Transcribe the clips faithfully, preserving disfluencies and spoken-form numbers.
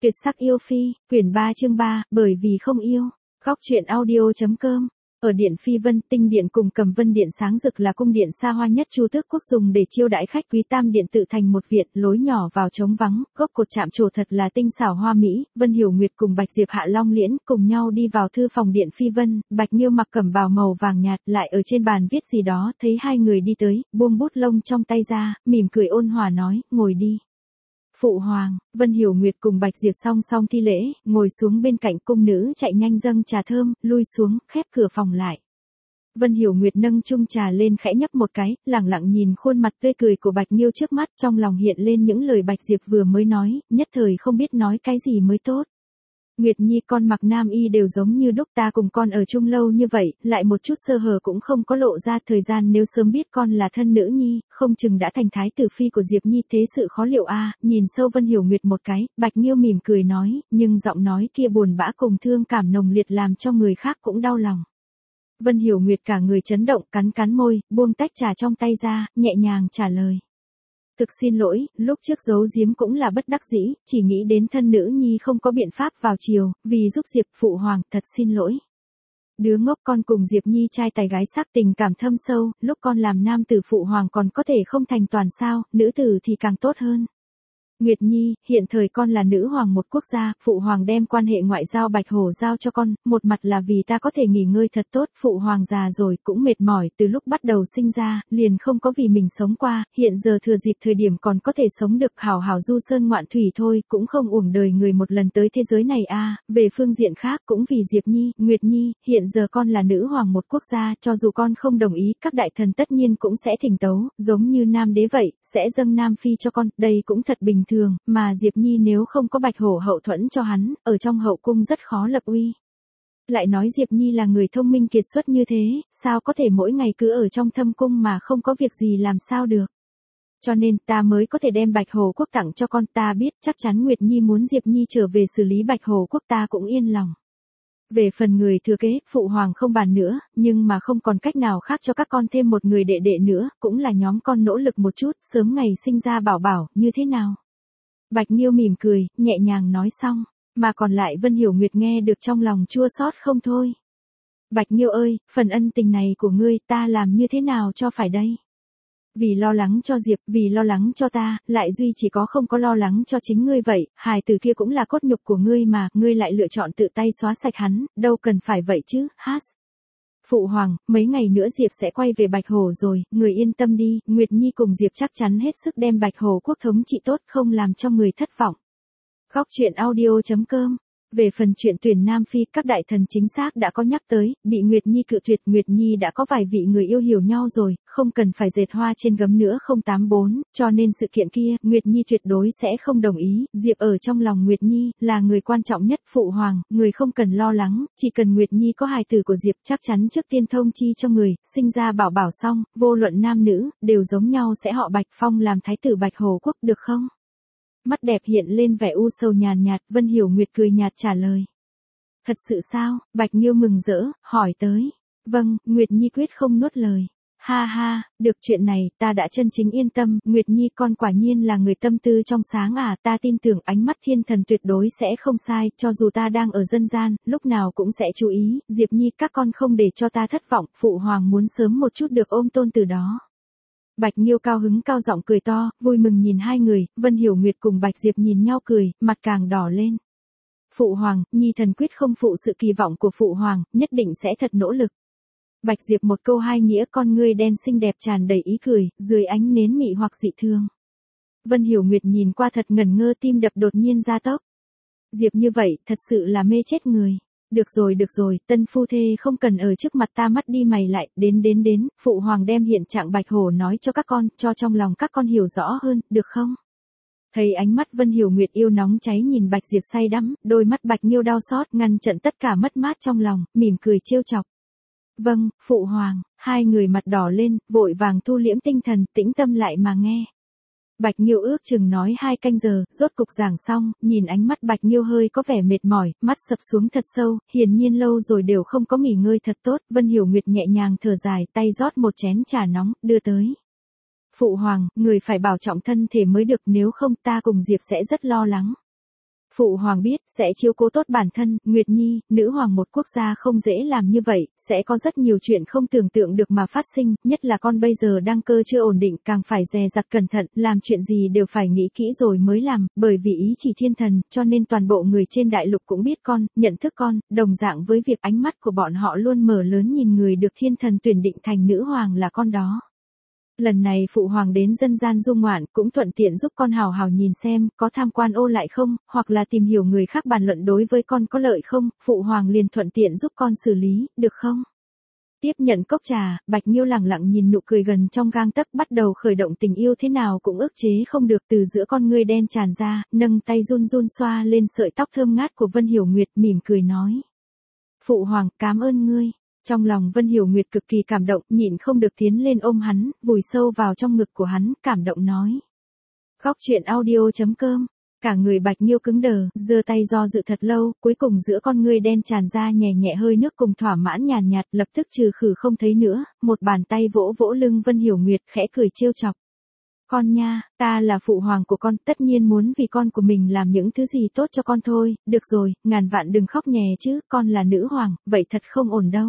Tuyệt sắc yêu phi, quyển ba chương ba, bởi vì không yêu. Góc truyện audio.com. Ở Điện Phi Vân, Tinh Điện cùng Cầm Vân Điện sáng rực là cung điện xa hoa nhất Chu Tước quốc dùng để chiêu đãi khách quý. Tam điện tự thành một viện, lối nhỏ vào trống vắng, gốc cột chạm trổ thật là tinh xảo hoa mỹ. Vân Hiểu Nguyệt cùng Bạch Diệp Hạ Long Liễn cùng nhau đi vào thư phòng Điện Phi Vân. Bạch Nghiêu mặc cẩm bào màu vàng nhạt, lại ở trên bàn viết gì đó, thấy hai người đi tới, buông bút lông trong tay ra, mỉm cười ôn hòa nói, ngồi đi. Phụ hoàng, Vân Hiểu Nguyệt cùng Bạch Diệp song song thi lễ, ngồi xuống bên cạnh. Cung nữ chạy nhanh dâng trà thơm, lui xuống, khép cửa phòng lại. Vân Hiểu Nguyệt nâng chung trà lên khẽ nhấp một cái, lẳng lặng nhìn khuôn mặt tươi cười của Bạch Nghiêu trước mắt, trong lòng hiện lên những lời Bạch Diệp vừa mới nói, nhất thời không biết nói cái gì mới tốt. Nguyệt Nhi, con mặc nam y đều giống như đúc, ta cùng con ở chung lâu như vậy, lại một chút sơ hở cũng không có lộ ra. Thời gian nếu sớm biết con là thân nữ nhi, không chừng đã thành thái tử phi của Diệp Nhi, thế sự khó liệu a. À. Nhìn sâu Vân Hiểu Nguyệt một cái, Bạch Nghiêu mỉm cười nói, nhưng giọng nói kia buồn bã cùng thương cảm nồng liệt làm cho người khác cũng đau lòng. Vân Hiểu Nguyệt cả người chấn động, cắn cắn môi, buông tách trà trong tay ra, nhẹ nhàng trả lời. Thực xin lỗi, lúc trước giấu giếm cũng là bất đắc dĩ, chỉ nghĩ đến thân nữ nhi không có biện pháp vào triều, vì giúp Diệp phụ hoàng, thật xin lỗi. Đứa ngốc, con cùng Diệp Nhi trai tài gái sắc, tình cảm thâm sâu, lúc con làm nam tử phụ hoàng còn có thể không thành toàn sao, nữ tử thì càng tốt hơn. Nguyệt Nhi, hiện thời con là nữ hoàng một quốc gia, phụ hoàng đem quan hệ ngoại giao Bạch Hổ giao cho con, một mặt là vì ta có thể nghỉ ngơi thật tốt, phụ hoàng già rồi cũng mệt mỏi, từ lúc bắt đầu sinh ra, liền không có vì mình sống qua, hiện giờ thừa dịp thời điểm còn có thể sống được hào hào du sơn ngoạn thủy thôi, cũng không uổng đời người một lần tới thế giới này a. À. Về phương diện khác cũng vì Diệp Nhi, Nguyệt Nhi, hiện giờ con là nữ hoàng một quốc gia, cho dù con không đồng ý, các đại thần tất nhiên cũng sẽ thỉnh tấu, giống như nam đế vậy, sẽ dâng nam phi cho con, đây cũng thật bình thường, mà Diệp Nhi nếu không có Bạch Hổ hậu thuẫn cho hắn, ở trong hậu cung rất khó lập uy. Lại nói Diệp Nhi là người thông minh kiệt xuất như thế, sao có thể mỗi ngày cứ ở trong thâm cung mà không có việc gì làm sao được. Cho nên ta mới có thể đem Bạch Hổ quốc tặng cho con, ta biết chắc chắn Nguyệt Nhi muốn Diệp Nhi trở về xử lý Bạch Hổ quốc, ta cũng yên lòng. Về phần người thừa kế, phụ hoàng không bàn nữa, nhưng mà không còn cách nào khác cho các con thêm một người đệ đệ nữa, cũng là nhóm con nỗ lực một chút, sớm ngày sinh ra bảo bảo, như thế nào. Bạch Nghiêu mỉm cười, nhẹ nhàng nói xong, mà còn lại Vân Hiểu Nguyệt nghe được trong lòng chua xót không thôi. Bạch Nghiêu ơi, phần ân tình này của ngươi ta làm như thế nào cho phải đây? Vì lo lắng cho Diệp, vì lo lắng cho ta, lại duy chỉ có không có lo lắng cho chính ngươi vậy, hài tử kia cũng là cốt nhục của ngươi mà, ngươi lại lựa chọn tự tay xóa sạch hắn, đâu cần phải vậy chứ, hát. Phụ hoàng, mấy ngày nữa Diệp sẽ quay về Bạch Hổ rồi, người yên tâm đi, Nguyệt Nhi cùng Diệp chắc chắn hết sức đem Bạch Hổ quốc thống trị tốt, không làm cho người thất vọng. Góc truyện audio.com. Về phần chuyện tuyển Nam Phi, các đại thần chính xác đã có nhắc tới, bị Nguyệt Nhi cự tuyệt. Nguyệt Nhi đã có vài vị người yêu hiểu nhau rồi, không cần phải dệt hoa trên gấm nữa. Không tám bốn, cho nên sự kiện kia, Nguyệt Nhi tuyệt đối sẽ không đồng ý. Diệp ở trong lòng Nguyệt Nhi, là người quan trọng nhất. Phụ hoàng, người không cần lo lắng, chỉ cần Nguyệt Nhi có hài tử của Diệp, chắc chắn trước tiên thông chi cho người, sinh ra bảo bảo xong, vô luận nam nữ, đều giống nhau sẽ họ Bạch phong làm thái tử Bạch Hổ quốc, được không? Mắt đẹp hiện lên vẻ u sầu nhàn nhạt, Vân Hiểu Nguyệt cười nhạt trả lời. Thật sự sao? Bạch Nghiêu mừng rỡ, hỏi tới. Vâng, Nguyệt Nhi quyết không nuốt lời. Ha ha, được, chuyện này, ta đã chân chính yên tâm, Nguyệt Nhi con quả nhiên là người tâm tư trong sáng à, ta tin tưởng ánh mắt thiên thần tuyệt đối sẽ không sai, cho dù ta đang ở dân gian, lúc nào cũng sẽ chú ý, Diệp Nhi các con không để cho ta thất vọng, phụ hoàng muốn sớm một chút được ôm tôn từ đó. Bạch Nghiêu cao hứng cao giọng cười to, vui mừng nhìn hai người, Vân Hiểu Nguyệt cùng Bạch Diệp nhìn nhau cười, mặt càng đỏ lên. Phụ hoàng, Nhi thần quyết không phụ sự kỳ vọng của phụ hoàng, nhất định sẽ thật nỗ lực. Bạch Diệp một câu hai nghĩa, con ngươi đen xinh đẹp tràn đầy ý cười, dưới ánh nến mị hoặc dị thương. Vân Hiểu Nguyệt nhìn qua thật ngẩn ngơ, tim đập đột nhiên gia tốc. Diệp như vậy, thật sự là mê chết người. Được rồi được rồi, tân phu thê không cần ở trước mặt ta mắt đi mày lại, đến đến đến, phụ hoàng đem hiện trạng Bạch Hổ nói cho các con, cho trong lòng các con hiểu rõ hơn, được không? Thấy ánh mắt Vân Hiểu Nguyệt yêu nóng cháy nhìn Bạch Diệp say đắm, đôi mắt Bạch Nghiêu đau xót ngăn chặn tất cả mất mát trong lòng, mỉm cười trêu chọc. Vâng, phụ hoàng, hai người mặt đỏ lên, vội vàng thu liễm tinh thần, tĩnh tâm lại mà nghe. Bạch Nghiêu ước chừng nói hai canh giờ, rốt cục giảng xong, nhìn ánh mắt Bạch Nghiêu hơi có vẻ mệt mỏi, mắt sập xuống thật sâu, hiển nhiên lâu rồi đều không có nghỉ ngơi thật tốt. Vân Hiểu Nguyệt nhẹ nhàng thở dài, tay rót một chén trà nóng, đưa tới. Phụ hoàng, người phải bảo trọng thân thể mới được, nếu không ta cùng Diệp sẽ rất lo lắng. Phụ hoàng biết, sẽ chiếu cố tốt bản thân, Nguyệt Nhi, nữ hoàng một quốc gia không dễ làm như vậy, sẽ có rất nhiều chuyện không tưởng tượng được mà phát sinh, nhất là con bây giờ đang cơ chưa ổn định, càng phải dè dặt cẩn thận, làm chuyện gì đều phải nghĩ kỹ rồi mới làm, bởi vì ý chỉ thiên thần, cho nên toàn bộ người trên đại lục cũng biết con, nhận thức con, đồng dạng với việc ánh mắt của bọn họ luôn mở lớn nhìn người được thiên thần tuyển định thành nữ hoàng là con đó. Lần này phụ hoàng đến dân gian du ngoạn cũng thuận tiện giúp con hào hào nhìn xem có tham quan ô lại không, hoặc là tìm hiểu người khác bàn luận đối với con có lợi không, phụ hoàng liền thuận tiện giúp con xử lý, được không? Tiếp nhận cốc trà, Bạch Nghiêu lẳng lặng nhìn nụ cười gần trong gang tấc bắt đầu khởi động tình yêu thế nào cũng ức chế không được từ giữa con ngươi đen tràn ra, nâng tay run run xoa lên sợi tóc thơm ngát của Vân Hiểu Nguyệt mỉm cười nói. Phụ hoàng, cảm ơn ngươi. Trong lòng Vân Hiểu Nguyệt cực kỳ cảm động, nhịn không được tiến lên ôm hắn, vùi sâu vào trong ngực của hắn, cảm động nói. Góc truyện audio chấm com. Cả người Bạch Nghiêu cứng đờ, giơ tay do dự thật lâu, cuối cùng giữa con ngươi đen tràn ra nhẹ nhẹ hơi nước cùng thỏa mãn nhàn nhạt, lập tức trừ khử không thấy nữa, một bàn tay vỗ vỗ lưng Vân Hiểu Nguyệt khẽ cười trêu chọc. Con nha, ta là phụ hoàng của con, tất nhiên muốn vì con của mình làm những thứ gì tốt cho con thôi, được rồi, ngàn vạn đừng khóc nhè chứ, con là nữ hoàng, vậy thật không ổn đâu.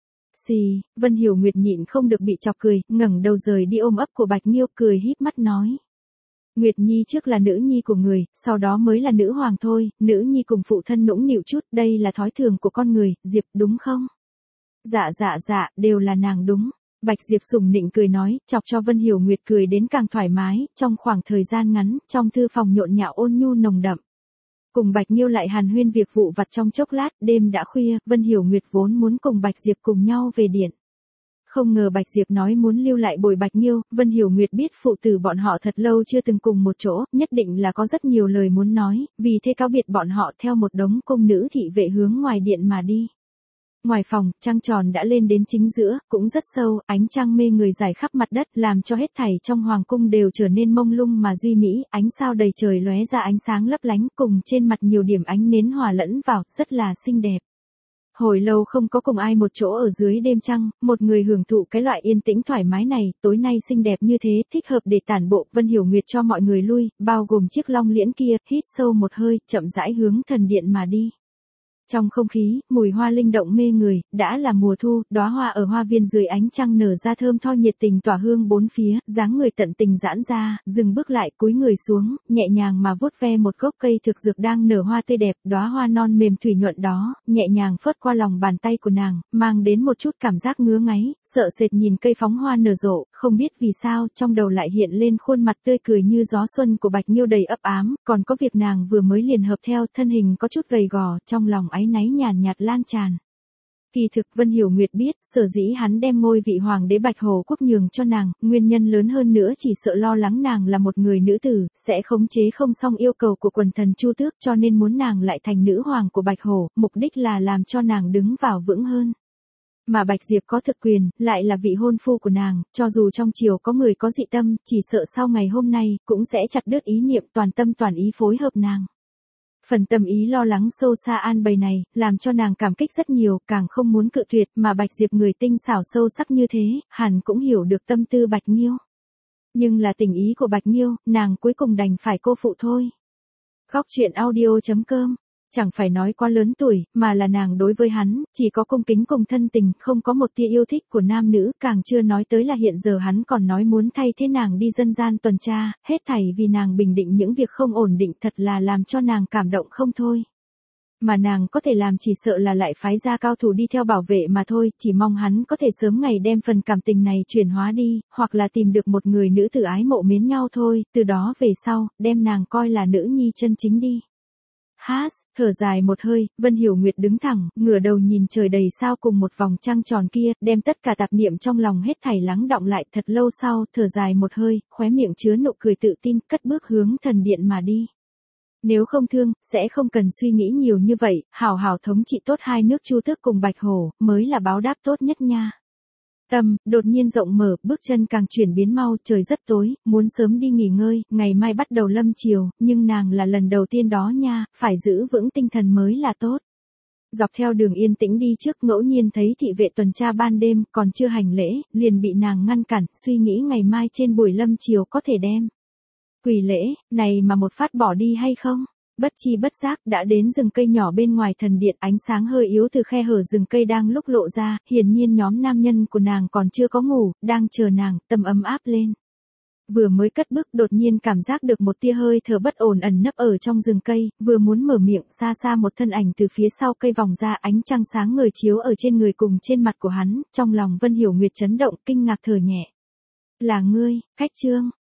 Xì, Vân Hiểu Nguyệt nhịn không được bị chọc cười, ngẩng đầu rời đi ôm ấp của Bạch Nghiêu cười híp mắt nói. Nguyệt Nhi trước là nữ nhi của người, sau đó mới là nữ hoàng thôi, nữ nhi cùng phụ thân nũng nịu chút, đây là thói thường của con người, Diệp đúng không? Dạ dạ dạ, đều là nàng đúng. Bạch Diệp sủng nịnh cười nói, chọc cho Vân Hiểu Nguyệt cười đến càng thoải mái, trong khoảng thời gian ngắn, trong thư phòng nhộn nhạo ôn nhu nồng đậm. Cùng Bạch Nghiêu lại hàn huyên việc vụ vặt trong chốc lát, đêm đã khuya, Vân Hiểu Nguyệt vốn muốn cùng Bạch Diệp cùng nhau về điện. Không ngờ Bạch Diệp nói muốn lưu lại bồi Bạch Nghiêu, Vân Hiểu Nguyệt biết phụ tử bọn họ thật lâu chưa từng cùng một chỗ, nhất định là có rất nhiều lời muốn nói, vì thế cáo biệt bọn họ theo một đống cung nữ thị vệ hướng ngoài điện mà đi. Ngoài phòng, trăng tròn đã lên đến chính giữa, cũng rất sâu, ánh trăng mê người rải khắp mặt đất, làm cho hết thảy trong hoàng cung đều trở nên mông lung mà duy mỹ, ánh sao đầy trời lóe ra ánh sáng lấp lánh, cùng trên mặt nhiều điểm ánh nến hòa lẫn vào, rất là xinh đẹp. Hồi lâu không có cùng ai một chỗ ở dưới đêm trăng, một người hưởng thụ cái loại yên tĩnh thoải mái này, tối nay xinh đẹp như thế, thích hợp để tản bộ, Vân Hiểu Nguyệt cho mọi người lui, bao gồm chiếc long liễn kia, hít sâu một hơi, chậm rãi hướng thần điện mà đi. Trong không khí, mùi hoa linh động mê người, đã là mùa thu, đóa hoa ở hoa viên dưới ánh trăng nở ra thơm tho nhiệt tình tỏa hương bốn phía, dáng người tận tình giãn ra, dừng bước lại, cúi người xuống, nhẹ nhàng mà vuốt ve một gốc cây thực dược đang nở hoa tươi đẹp, đóa hoa non mềm thủy nhuận đó, nhẹ nhàng phớt qua lòng bàn tay của nàng, mang đến một chút cảm giác ngứa ngáy, sợ sệt nhìn cây phóng hoa nở rộ, không biết vì sao, trong đầu lại hiện lên khuôn mặt tươi cười như gió xuân của Bạch Nghiêu đầy ấp ám, còn có việc nàng vừa mới liền hợp theo, thân hình có chút gầy gò, trong lòng áy náy nhàn nhạt lan tràn. Kỳ thực Vân Hiểu Nguyệt biết, sở dĩ hắn đem ngôi vị hoàng đế Bạch Hồ Quốc nhường cho nàng, nguyên nhân lớn hơn nữa chỉ sợ lo lắng nàng là một người nữ tử, sẽ khống chế không xong yêu cầu của quần thần Chu Tước, cho nên muốn nàng lại thành nữ hoàng của Bạch Hồ, mục đích là làm cho nàng đứng vào vững hơn. Mà Bạch Diệp có thực quyền, lại là vị hôn phu của nàng, cho dù trong triều có người có dị tâm, chỉ sợ sau ngày hôm nay, cũng sẽ chặt đứt ý niệm toàn tâm toàn ý phối hợp nàng. Phần tâm ý lo lắng sâu xa an bày này, làm cho nàng cảm kích rất nhiều, càng không muốn cự tuyệt, mà Bạch Diệp người tinh xảo sâu sắc như thế, hẳn cũng hiểu được tâm tư Bạch Nghiêu. Nhưng là tình ý của Bạch Nghiêu, nàng cuối cùng đành phải cô phụ thôi. Góc truyện audio chấm com. Chẳng phải nói quá lớn tuổi, mà là nàng đối với hắn, chỉ có cung kính cùng thân tình, không có một tia yêu thích của nam nữ, càng chưa nói tới là hiện giờ hắn còn nói muốn thay thế nàng đi dân gian tuần tra, hết thảy vì nàng bình định những việc không ổn định thật là làm cho nàng cảm động không thôi. Mà nàng có thể làm chỉ sợ là lại phái ra cao thủ đi theo bảo vệ mà thôi, chỉ mong hắn có thể sớm ngày đem phần cảm tình này chuyển hóa đi, hoặc là tìm được một người nữ tử ái mộ mến nhau thôi, từ đó về sau, đem nàng coi là nữ nhi chân chính đi. Hát, thở dài một hơi, Vân Hiểu Nguyệt đứng thẳng, ngửa đầu nhìn trời đầy sao cùng một vòng trăng tròn kia, đem tất cả tạp niệm trong lòng hết thảy lắng đọng lại, thật lâu sau, thở dài một hơi, khóe miệng chứa nụ cười tự tin, cất bước hướng thần điện mà đi. Nếu không thương, sẽ không cần suy nghĩ nhiều như vậy, hảo hảo thống trị tốt hai nước Chu Tước cùng Bạch Hổ, mới là báo đáp tốt nhất nha. Tâm, đột nhiên rộng mở, bước chân càng chuyển biến mau, trời rất tối, muốn sớm đi nghỉ ngơi, ngày mai bắt đầu lâm chiều, nhưng nàng là lần đầu tiên đó nha, phải giữ vững tinh thần mới là tốt. Dọc theo đường yên tĩnh đi trước, ngẫu nhiên thấy thị vệ tuần tra ban đêm, còn chưa hành lễ, liền bị nàng ngăn cản, suy nghĩ ngày mai trên buổi lâm chiều có thể đem quỳ lễ, này mà một phát bỏ đi hay không? Bất chi bất giác đã đến rừng cây nhỏ bên ngoài thần điện, ánh sáng hơi yếu từ khe hở rừng cây đang lúc lộ ra, hiển nhiên nhóm nam nhân của nàng còn chưa có ngủ, đang chờ nàng, tâm ấm áp lên. Vừa mới cất bước đột nhiên cảm giác được một tia hơi thở bất ổn ẩn nấp ở trong rừng cây, vừa muốn mở miệng, xa xa một thân ảnh từ phía sau cây vòng ra, ánh trăng sáng ngời chiếu ở trên người cùng trên mặt của hắn, trong lòng Vân Hiểu Nguyệt chấn động, kinh ngạc thở nhẹ. Là ngươi, Khách Trương,